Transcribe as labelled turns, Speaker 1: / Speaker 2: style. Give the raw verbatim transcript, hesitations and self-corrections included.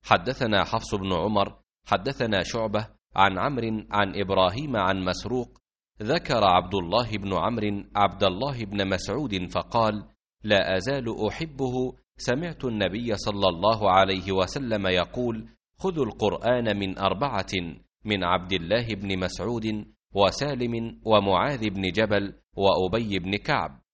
Speaker 1: حدثنا حفص بن عمر حدثنا شعبة عن عمرو عن إبراهيم عن مسروق ذكر عبد الله بن عمرو عبد الله بن مسعود فقال: لا أزال أحبه، سمعت النبي صلى الله عليه وسلم يقول: خذوا القرآن من أربعة، من عبد الله بن مسعود وسالم ومعاذ بن جبل وأبي بن كعب.